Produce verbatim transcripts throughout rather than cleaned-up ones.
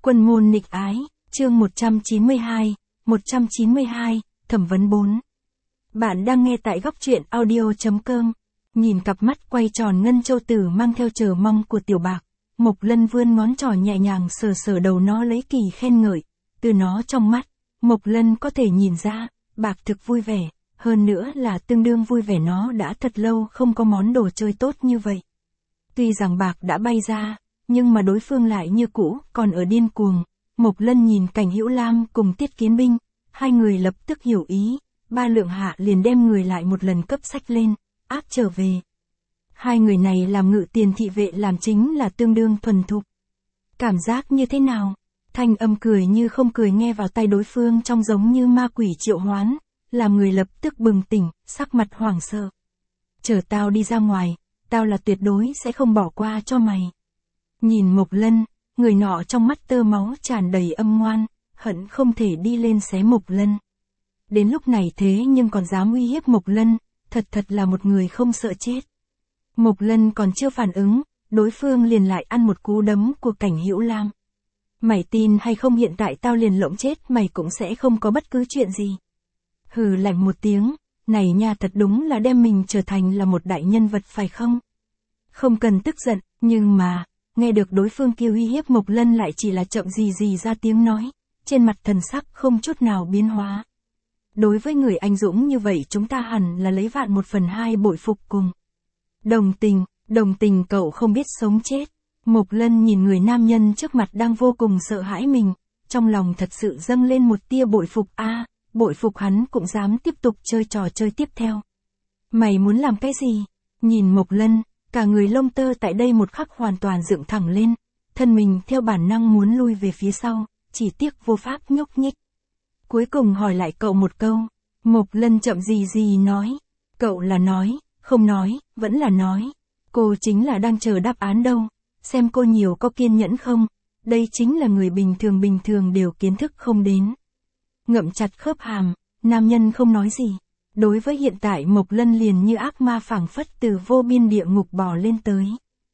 Quân môn nghịch ái, chương một trăm chín mươi hai, một trăm chín mươi hai, thẩm vấn bốn. Bạn đang nghe tại góc truyện audio.com. Nhìn cặp mắt quay tròn ngân châu tử mang theo chờ mong của tiểu bạc, Mộc Lân vươn ngón trỏ nhẹ nhàng sờ sờ đầu nó lấy kỳ khen ngợi. Từ nó trong mắt, Mộc Lân có thể nhìn ra, bạc thực vui vẻ, hơn nữa là tương đương vui vẻ, nó đã thật lâu không có món đồ chơi tốt như vậy. Tuy rằng bạc đã bay ra, nhưng mà đối phương lại như cũ, còn ở điên cuồng. Mộc Lân nhìn Cảnh Hữu Lam cùng Tiết Kiến Binh, hai người lập tức hiểu ý, ba lượng hạ liền đem người lại một lần cấp sách lên, áp trở về. Hai người này làm ngự tiền thị vệ làm chính là tương đương thuần thục. Cảm giác như thế nào? Thanh âm cười như không cười nghe vào tai đối phương trong giống như ma quỷ triệu hoán, làm người lập tức bừng tỉnh, sắc mặt hoảng sợ. Chờ tao đi ra ngoài, tao là tuyệt đối sẽ không bỏ qua cho mày. Nhìn Mộc Lân, người nọ trong mắt tơ máu tràn đầy âm ngoan, hận không thể đi lên xé Mộc Lân. Đến lúc này thế nhưng còn dám uy hiếp Mộc Lân, thật thật là một người không sợ chết. Mộc Lân còn chưa phản ứng, đối phương liền lại ăn một cú đấm của Cảnh Hữu Lam. Mày tin hay không, hiện tại tao liền lộng chết mày cũng sẽ không có bất cứ chuyện gì. Hừ lạnh một tiếng, này nha, thật đúng là đem mình trở thành là một đại nhân vật phải không? Không cần tức giận, nhưng mà, nghe được đối phương kêu uy hiếp, Mộc Lân lại chỉ là chậm gì gì ra tiếng nói, trên mặt thần sắc không chút nào biến hóa. Đối với người anh dũng như vậy chúng ta hẳn là lấy vạn một phần hai bội phục cùng. Đồng tình, đồng tình cậu không biết sống chết. Mộc Lân nhìn người nam nhân trước mặt đang vô cùng sợ hãi mình, trong lòng thật sự dâng lên một tia bội phục. A, à, bội phục hắn cũng dám tiếp tục chơi trò chơi tiếp theo. Mày muốn làm cái gì? Nhìn Mộc Lân, cả người lông tơ tại đây một khắc hoàn toàn dựng thẳng lên, thân mình theo bản năng muốn lui về phía sau, chỉ tiếc vô pháp nhúc nhích. Cuối cùng hỏi lại cậu một câu, Mộc Lân chậm gì gì nói, cậu là nói, không nói, vẫn là nói, cô chính là đang chờ đáp án đâu, xem cô nhiều có kiên nhẫn không, đây chính là người bình thường bình thường đều kiến thức không đến. Ngậm chặt khớp hàm, nam nhân không nói gì. Đối với hiện tại Mộc Lân liền như ác ma phảng phất từ vô biên địa ngục bò lên tới.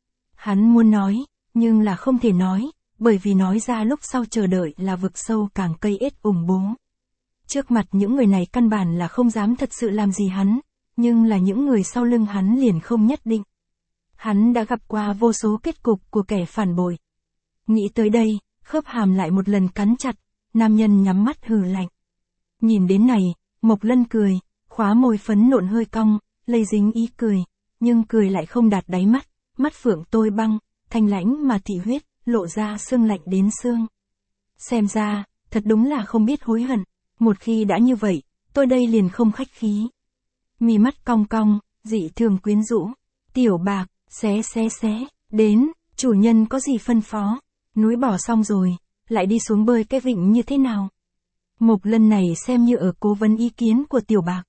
Hắn muốn nói, nhưng là không thể nói, bởi vì nói ra lúc sau chờ đợi là vực sâu càng cây ết ủng bố. Trước mặt những người này căn bản là không dám thật sự làm gì hắn, nhưng là những người sau lưng hắn liền không nhất định. Hắn đã gặp qua vô số kết cục của kẻ phản bội. Nghĩ tới đây, khớp hàm lại một lần cắn chặt, nam nhân nhắm mắt hừ lạnh. Nhìn đến này, Mộc Lân cười. Khóa môi phấn nộn hơi cong, lây dính ý cười, nhưng cười lại không đạt đáy mắt, mắt phượng tôi băng, thanh lãnh mà thị huyết, lộ ra xương lạnh đến xương. Xem ra, thật đúng là không biết hối hận, một khi đã như vậy, tôi đây liền không khách khí. Mí mắt cong cong, dị thường quyến rũ, tiểu bạc, xé xé xé, đến, chủ nhân có gì phân phó, núi bỏ xong rồi, lại đi xuống bơi cái vịnh như thế nào? Mộc Lân này xem như ở cố vấn ý kiến của tiểu bạc.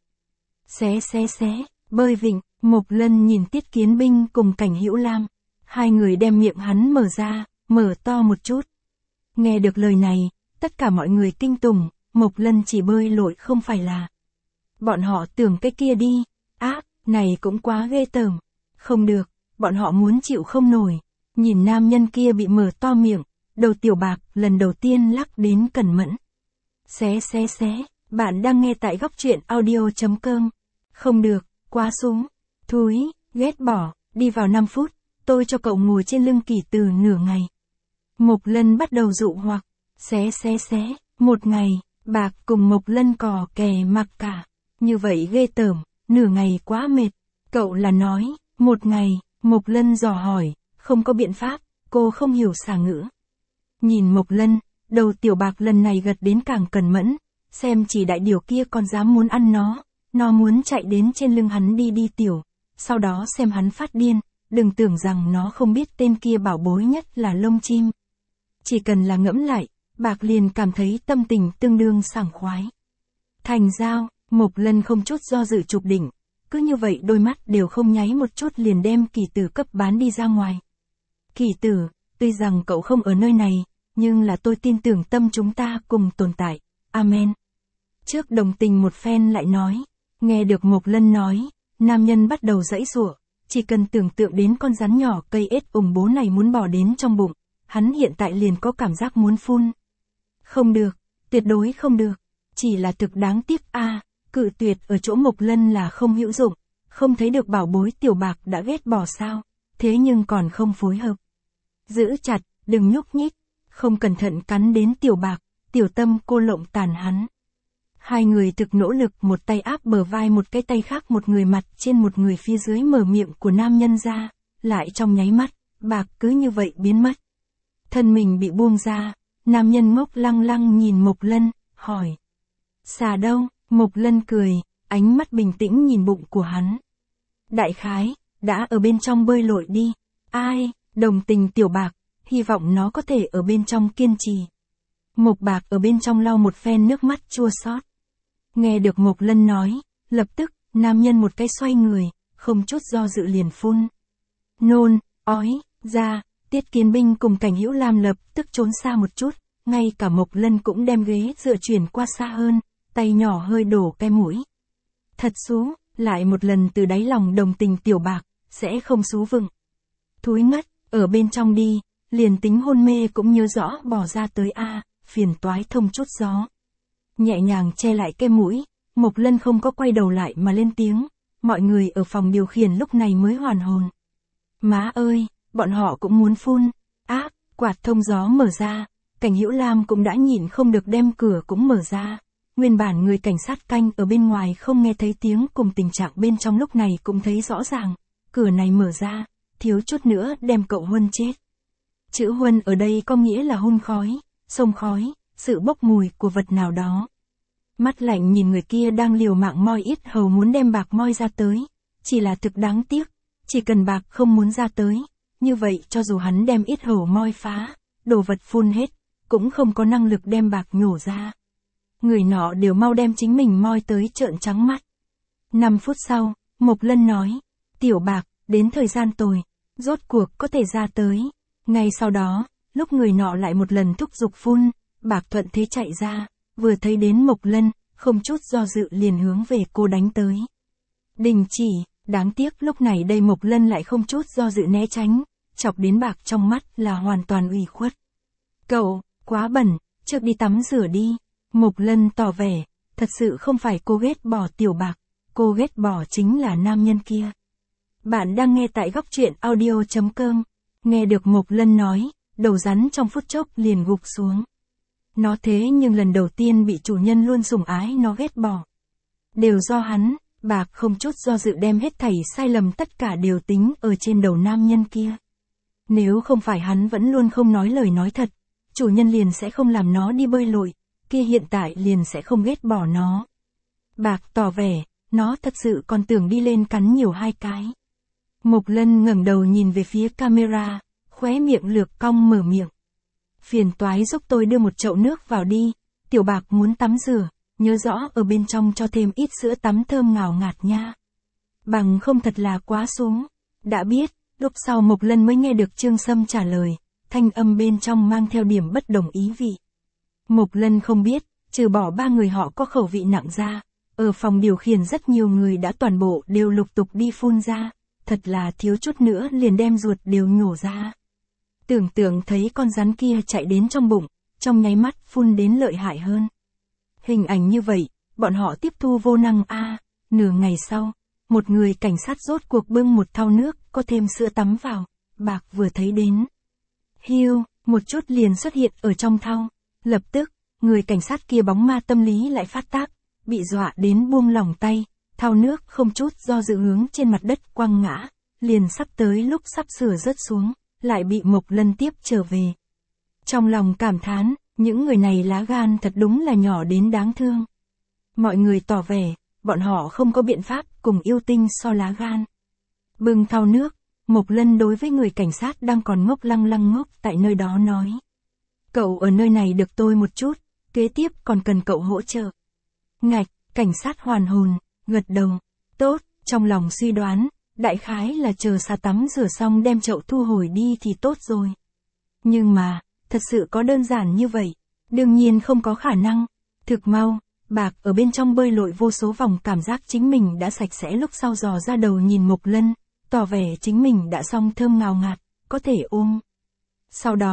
Xé xé xé, bơi vịnh, Mộc Lân nhìn Tiết Kiến Binh cùng Cảnh Hữu Lam. Hai người đem miệng hắn mở ra, mở to một chút. Nghe được lời này, tất cả mọi người kinh tủng, Mộc Lân chỉ bơi lội không phải là. Bọn họ tưởng cái kia đi, ác, này cũng quá ghê tởm. Không được, bọn họ muốn chịu không nổi. Nhìn nam nhân kia bị mở to miệng, đầu tiểu bạc lần đầu tiên lắc đến cẩn mẫn. Xé xé xé, bạn đang nghe tại góc truyện audio.com. Không được, quá súng, thúi, ghét bỏ, đi vào năm phút, tôi cho cậu ngồi trên lưng Kỳ Từ nửa ngày. Mộc Lân bắt đầu dụ hoặc, xé xé xé, một ngày, bạc cùng Mộc Lân cò kè mặc cả, như vậy ghê tởm, nửa ngày quá mệt, cậu là nói, một ngày, Mộc Lân dò hỏi, không có biện pháp, cô không hiểu xà ngữ. Nhìn Mộc Lân, đầu tiểu bạc lần này gật đến càng cẩn mẫn, xem chỉ đại điều kia còn dám muốn ăn nó. Nó muốn chạy đến trên lưng hắn đi đi tiểu, sau đó xem hắn phát điên, đừng tưởng rằng nó không biết tên kia bảo bối nhất là lông chim. Chỉ cần là ngẫm lại, bạc liền cảm thấy tâm tình tương đương sảng khoái. Thành giao, Mộc Lân không chút do dự chụp đỉnh, cứ như vậy đôi mắt đều không nháy một chút liền đem Kỳ Tử cấp bán đi ra ngoài. Kỳ Tử, tuy rằng cậu không ở nơi này, nhưng là tôi tin tưởng tâm chúng ta cùng tồn tại, amen. Trước đồng tình một phen lại nói. Nghe được Mộc Lân nói, nam nhân bắt đầu giãy giụa, chỉ cần tưởng tượng đến con rắn nhỏ cây ết ủng bố này muốn bỏ đến trong bụng, hắn hiện tại liền có cảm giác muốn phun. Không được, tuyệt đối không được. Chỉ là thực đáng tiếc a, à, cự tuyệt ở chỗ Mộc Lân là không hữu dụng, không thấy được bảo bối Tiểu Bạc đã ghét bỏ sao, thế nhưng còn không phối hợp. Giữ chặt, đừng nhúc nhích, không cẩn thận cắn đến Tiểu Bạc, tiểu tâm cô lộng tàn hắn. Hai người thực nỗ lực, một tay áp bờ vai, một cái tay khác một người mặt trên một người phía dưới mở miệng của nam nhân ra, lại trong nháy mắt, Bạc cứ như vậy biến mất. Thân mình bị buông ra, nam nhân ngốc lăng lăng nhìn Mộc Lân, hỏi. Xà đâu? Mộc Lân cười, ánh mắt bình tĩnh nhìn bụng của hắn. Đại khái, đã ở bên trong bơi lội đi. Ai, đồng tình Tiểu Bạc, hy vọng nó có thể ở bên trong kiên trì. Mộc Bạc ở bên trong lau một phen nước mắt chua xót. Nghe được Mộc Lân nói, lập tức, nam nhân một cái xoay người, không chút do dự liền phun. Nôn, ói, ra, Tiết Kiến Binh cùng Cảnh Hữu Lam lập tức trốn xa một chút, ngay cả Mộc Lân cũng đem ghế dựa chuyển qua xa hơn, tay nhỏ hơi đổ cái mũi. Thật xú, lại một lần từ đáy lòng đồng tình Tiểu Bạc, sẽ không xú vựng. Thúi ngất, ở bên trong đi, liền tính hôn mê cũng nhớ rõ bỏ ra tới a, phiền toái thông chút gió. Nhẹ nhàng che lại cái mũi, Mộc Lân không có quay đầu lại mà lên tiếng, mọi người ở phòng điều khiển lúc này mới hoàn hồn. Má ơi, bọn họ cũng muốn phun, ác, quạt thông gió mở ra, Cảnh Hữu Lam cũng đã nhịn không được đem cửa cũng mở ra. Nguyên bản người cảnh sát canh ở bên ngoài không nghe thấy tiếng cùng tình trạng bên trong lúc này cũng thấy rõ ràng, cửa này mở ra, thiếu chút nữa đem cậu Huân chết. Chữ Huân ở đây có nghĩa là hun khói, sông khói, sự bốc mùi của vật nào đó. Mắt lạnh nhìn người kia đang liều mạng moi ít hầu muốn đem Bạc moi ra tới, chỉ là thực đáng tiếc, chỉ cần Bạc không muốn ra tới, như vậy cho dù hắn đem ít hầu moi phá, đồ vật phun hết, cũng không có năng lực đem Bạc nhổ ra. Người nọ đều mau đem chính mình moi tới trợn trắng mắt. Năm phút sau, Mộc Lân nói, Tiểu Bạc, đến thời gian tồi, rốt cuộc có thể ra tới. Ngay sau đó, lúc người nọ lại một lần thúc giục phun, Bạc thuận thế chạy ra, vừa thấy đến Mộc Lân, không chút do dự liền hướng về cô đánh tới. Đình chỉ, đáng tiếc lúc này đây Mộc Lân lại không chút do dự né tránh, chọc đến Bạc trong mắt là hoàn toàn ủy khuất. Cậu, quá bẩn, trước đi tắm rửa đi. Mộc Lân tỏ vẻ, thật sự không phải cô ghét bỏ Tiểu Bạc, cô ghét bỏ chính là nam nhân kia. Bạn đang nghe tại góc truyện audio chấm com, nghe được Mộc Lân nói, đầu rắn trong phút chốc liền gục xuống. Nó thế nhưng lần đầu tiên bị chủ nhân luôn sủng ái nó ghét bỏ. Đều do hắn, Bạc không chút do dự đem hết thảy sai lầm tất cả đều tính ở trên đầu nam nhân kia. Nếu không phải hắn vẫn luôn không nói lời nói thật, chủ nhân liền sẽ không làm nó đi bơi lội, kia hiện tại liền sẽ không ghét bỏ nó. Bạc tỏ vẻ, nó thật sự còn tưởng đi lên cắn nhiều hai cái. Mộc Lân ngẩng đầu nhìn về phía camera, khóe miệng lược cong mở miệng. Phiền toái giúp tôi đưa một chậu nước vào đi, Tiểu Bạc muốn tắm rửa, nhớ rõ ở bên trong cho thêm ít sữa tắm thơm ngào ngạt nha. Bằng không thật là quá xuống. Đã biết, lúc sau Mộc Lân mới nghe được Trương Sâm trả lời, thanh âm bên trong mang theo điểm bất đồng ý vị. Mộc Lân không biết, trừ bỏ ba người họ có khẩu vị nặng ra, ở phòng điều khiển rất nhiều người đã toàn bộ đều lục tục đi phun ra, thật là thiếu chút nữa liền đem ruột đều nhổ ra. Tưởng tượng thấy con rắn kia chạy đến trong bụng, trong nháy mắt phun đến lợi hại hơn. Hình ảnh như vậy, bọn họ tiếp thu vô năng a. À, nửa ngày sau, một người cảnh sát rốt cuộc bưng một thau nước, có thêm sữa tắm vào, Bạc vừa thấy đến. Hiu, một chút liền xuất hiện ở trong thau. Lập tức, người cảnh sát kia bóng ma tâm lý lại phát tác, bị dọa đến buông lỏng tay, thau nước không chút do dự hướng trên mặt đất quăng ngã, liền sắp tới lúc sắp sửa rớt xuống, lại bị Mộc Lân tiếp trở về. Trong lòng cảm thán, những người này lá gan thật đúng là nhỏ đến đáng thương. Mọi người tỏ vẻ, bọn họ không có biện pháp cùng yêu tinh so lá gan. Bưng thau nước, Mộc Lân đối với người cảnh sát đang còn ngốc lăng lăng ngốc tại nơi đó nói. Cậu ở nơi này được tôi một chút, kế tiếp còn cần cậu hỗ trợ. Ngạch, cảnh sát hoàn hồn, gật đầu. Tốt, trong lòng suy đoán, đại khái là chờ xà tắm rửa xong đem chậu thu hồi đi thì tốt rồi. Nhưng mà, thật sự có đơn giản như vậy? Đương nhiên không có khả năng. Thực mau, Bạc ở bên trong bơi lội vô số vòng cảm giác chính mình đã sạch sẽ lúc sau dò ra đầu nhìn Mộc Lân, tỏ vẻ chính mình đã xong thơm ngào ngạt, có thể ôm. Sau đó,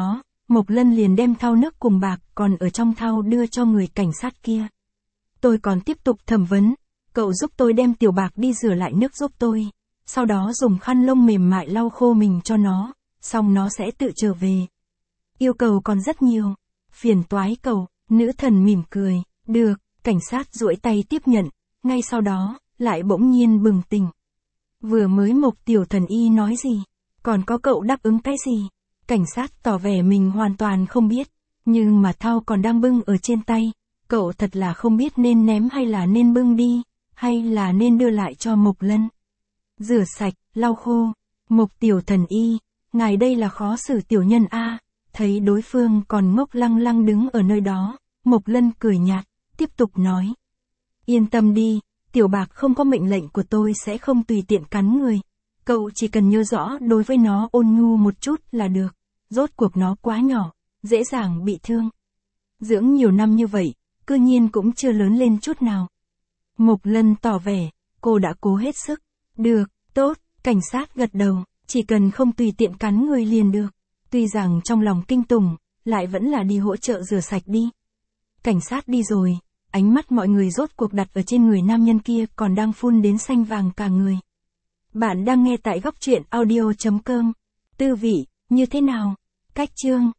Mộc Lân liền đem thau nước cùng bạc còn ở trong thau đưa cho người cảnh sát kia. Tôi còn tiếp tục thẩm vấn, cậu giúp tôi đem tiểu bạc đi rửa lại nước giúp tôi, sau đó dùng khăn lông mềm mại lau khô mình cho nó, xong nó sẽ tự trở về. Yêu cầu còn rất nhiều, phiền toái cậu, nữ thần mỉm cười, được, cảnh sát duỗi tay tiếp nhận, ngay sau đó, lại bỗng nhiên bừng tỉnh. Vừa mới Mộc tiểu thần y nói gì, còn có cậu đáp ứng cái gì? Cảnh sát tỏ vẻ mình hoàn toàn không biết, nhưng mà thau còn đang bưng ở trên tay, cậu thật là không biết nên ném hay là nên bưng đi, hay là nên đưa lại cho Mộc Lân. Rửa sạch, lau khô, Mộc tiểu thần y, ngài đây là khó xử tiểu nhân a. Thấy đối phương còn ngốc lăng lăng đứng ở nơi đó, Mộc Lân cười nhạt, tiếp tục nói. Yên tâm đi, tiểu bạc không có mệnh lệnh của tôi sẽ không tùy tiện cắn người. Cậu chỉ cần nhớ rõ đối với nó ôn nhu một chút là được, rốt cuộc nó quá nhỏ, dễ dàng bị thương. Dưỡng nhiều năm như vậy, cư nhiên cũng chưa lớn lên chút nào. Mộc Lân tỏ vẻ, cô đã cố hết sức. Được, tốt, cảnh sát gật đầu, chỉ cần không tùy tiện cắn người liền được. Tuy rằng trong lòng kinh tủng, lại vẫn là đi hỗ trợ rửa sạch đi. Cảnh sát đi rồi, ánh mắt mọi người rốt cuộc đặt ở trên người nam nhân kia còn đang phun đến xanh vàng cả người. Bạn đang nghe tại góc truyện audio chấm com. Tư vị, như thế nào? Cách chương